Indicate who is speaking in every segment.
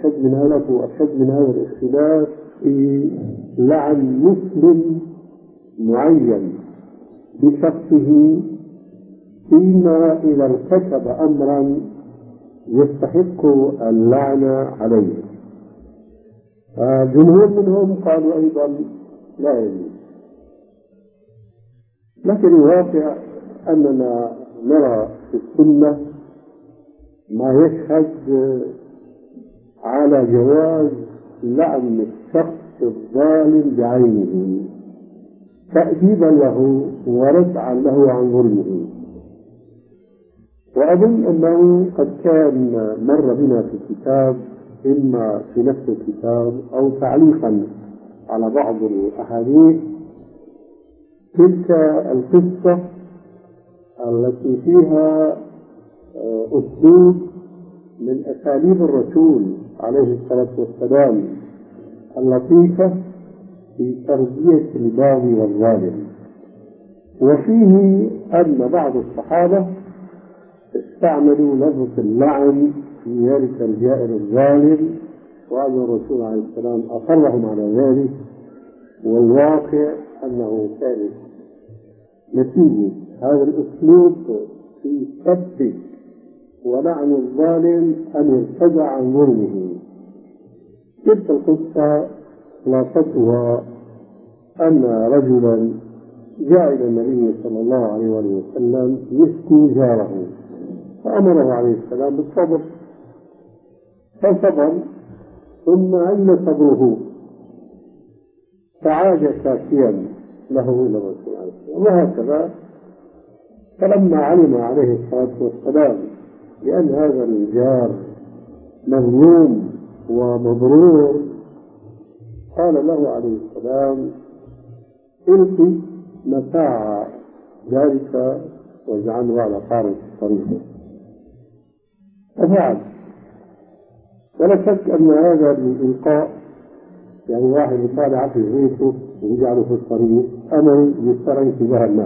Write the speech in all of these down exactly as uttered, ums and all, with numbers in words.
Speaker 1: أشد من هذا وأشد من هذا الاختلاف في لعن مسلم معين بشخصه فيما إذا ارتكب أمرا يستحق اللعنة عليه. جمهور منهم قالوا أيضا لا يجوز، لكن الواقع أننا نرى في السنة ما يشهد على جواز لعن الشخص الظالم بعينه تأديبا له وردعا له عن ظلمه. وأظن أنه قد كان مر بنا في الكتاب، إما في نفس الكتاب أو تعليقا على بعض الأحاديث، تلك القصة التي فيها أسلوب من أساليب الرسول عليه الصلاة والسلام اللطيفة في تربية الباغي والظالم. وفيه أن بعض الصحابة استعملوا لفظ اللعن في ذلك الجائر الظالم، وأن الرسول عليه السلام أصرهم على ذلك، والواقع أنه كان نتيجة هذا الأسلوب في سب ولعن الظالم أن يرتدع عن ظلمه. تلك القصة خلاصتها أن رجلا جاء إلى النبي صلى الله عليه وسلم يشكو جاره، فأمره عليه السلام بالصبر، فصبر، ثم أين صبره؟ فعاد شاكيا له إلى الرسول عليه السلام، وهكذا. فلما علم عليه الصلاة والسلام بأن هذا الجار مظلوم ومضرور، قال له عليه السلام: القي متاع ذلك واجعله على طارق طريقه. ففعل. ولا شك أن هذا الإلقاء، يعني واحد يطالع في بيته ويجعله في الطريق، أمر يستر انتباه الناس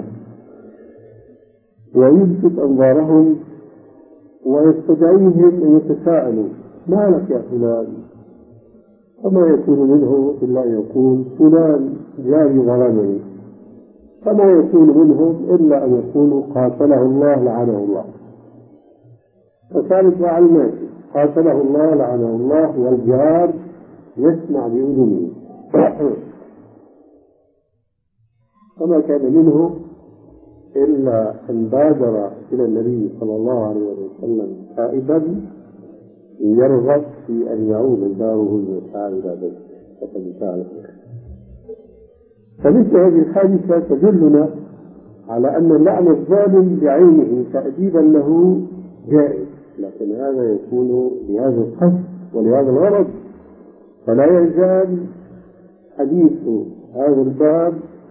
Speaker 1: ويلفت أنظارهم ويستدعيهم أن يتساءلوا: ما لك يا فلان؟ فما يكون منه إلا أن يقول: فلان جاري ظلمني. فما يكون منهم إلا أن يقولوا: قاتله الله لعنه الله. فكانت مع الناس: قاتله الله لعنه الله، والجار يسمع بأذنه. فما كان منه إلا أن بادر إلى النبي صلى الله عليه وسلم تائبا يرغب في أن يعود داره ويسعى إلى بيته، فقد فعل. فمثل هذه الحادثة تدلنا على أن اللعن الظالم بعينه تأديبا له جائز، لكن هذا يكون لهذا القصد ولهذا الغرض. فلا يزال حديث هذا الباب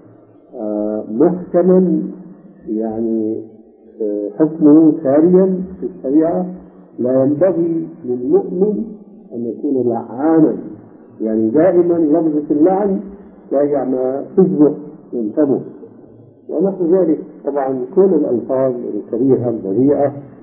Speaker 1: محكما، يعني حكمه ساريا في الشريعة. لا ينبغي للمؤمن أن يكون لعانا، يعني دائما لفظة اللعن لا يعني تجبر ينتبه. ونحو ذلك طبعا كل الألفاظ الكريهة البذيئة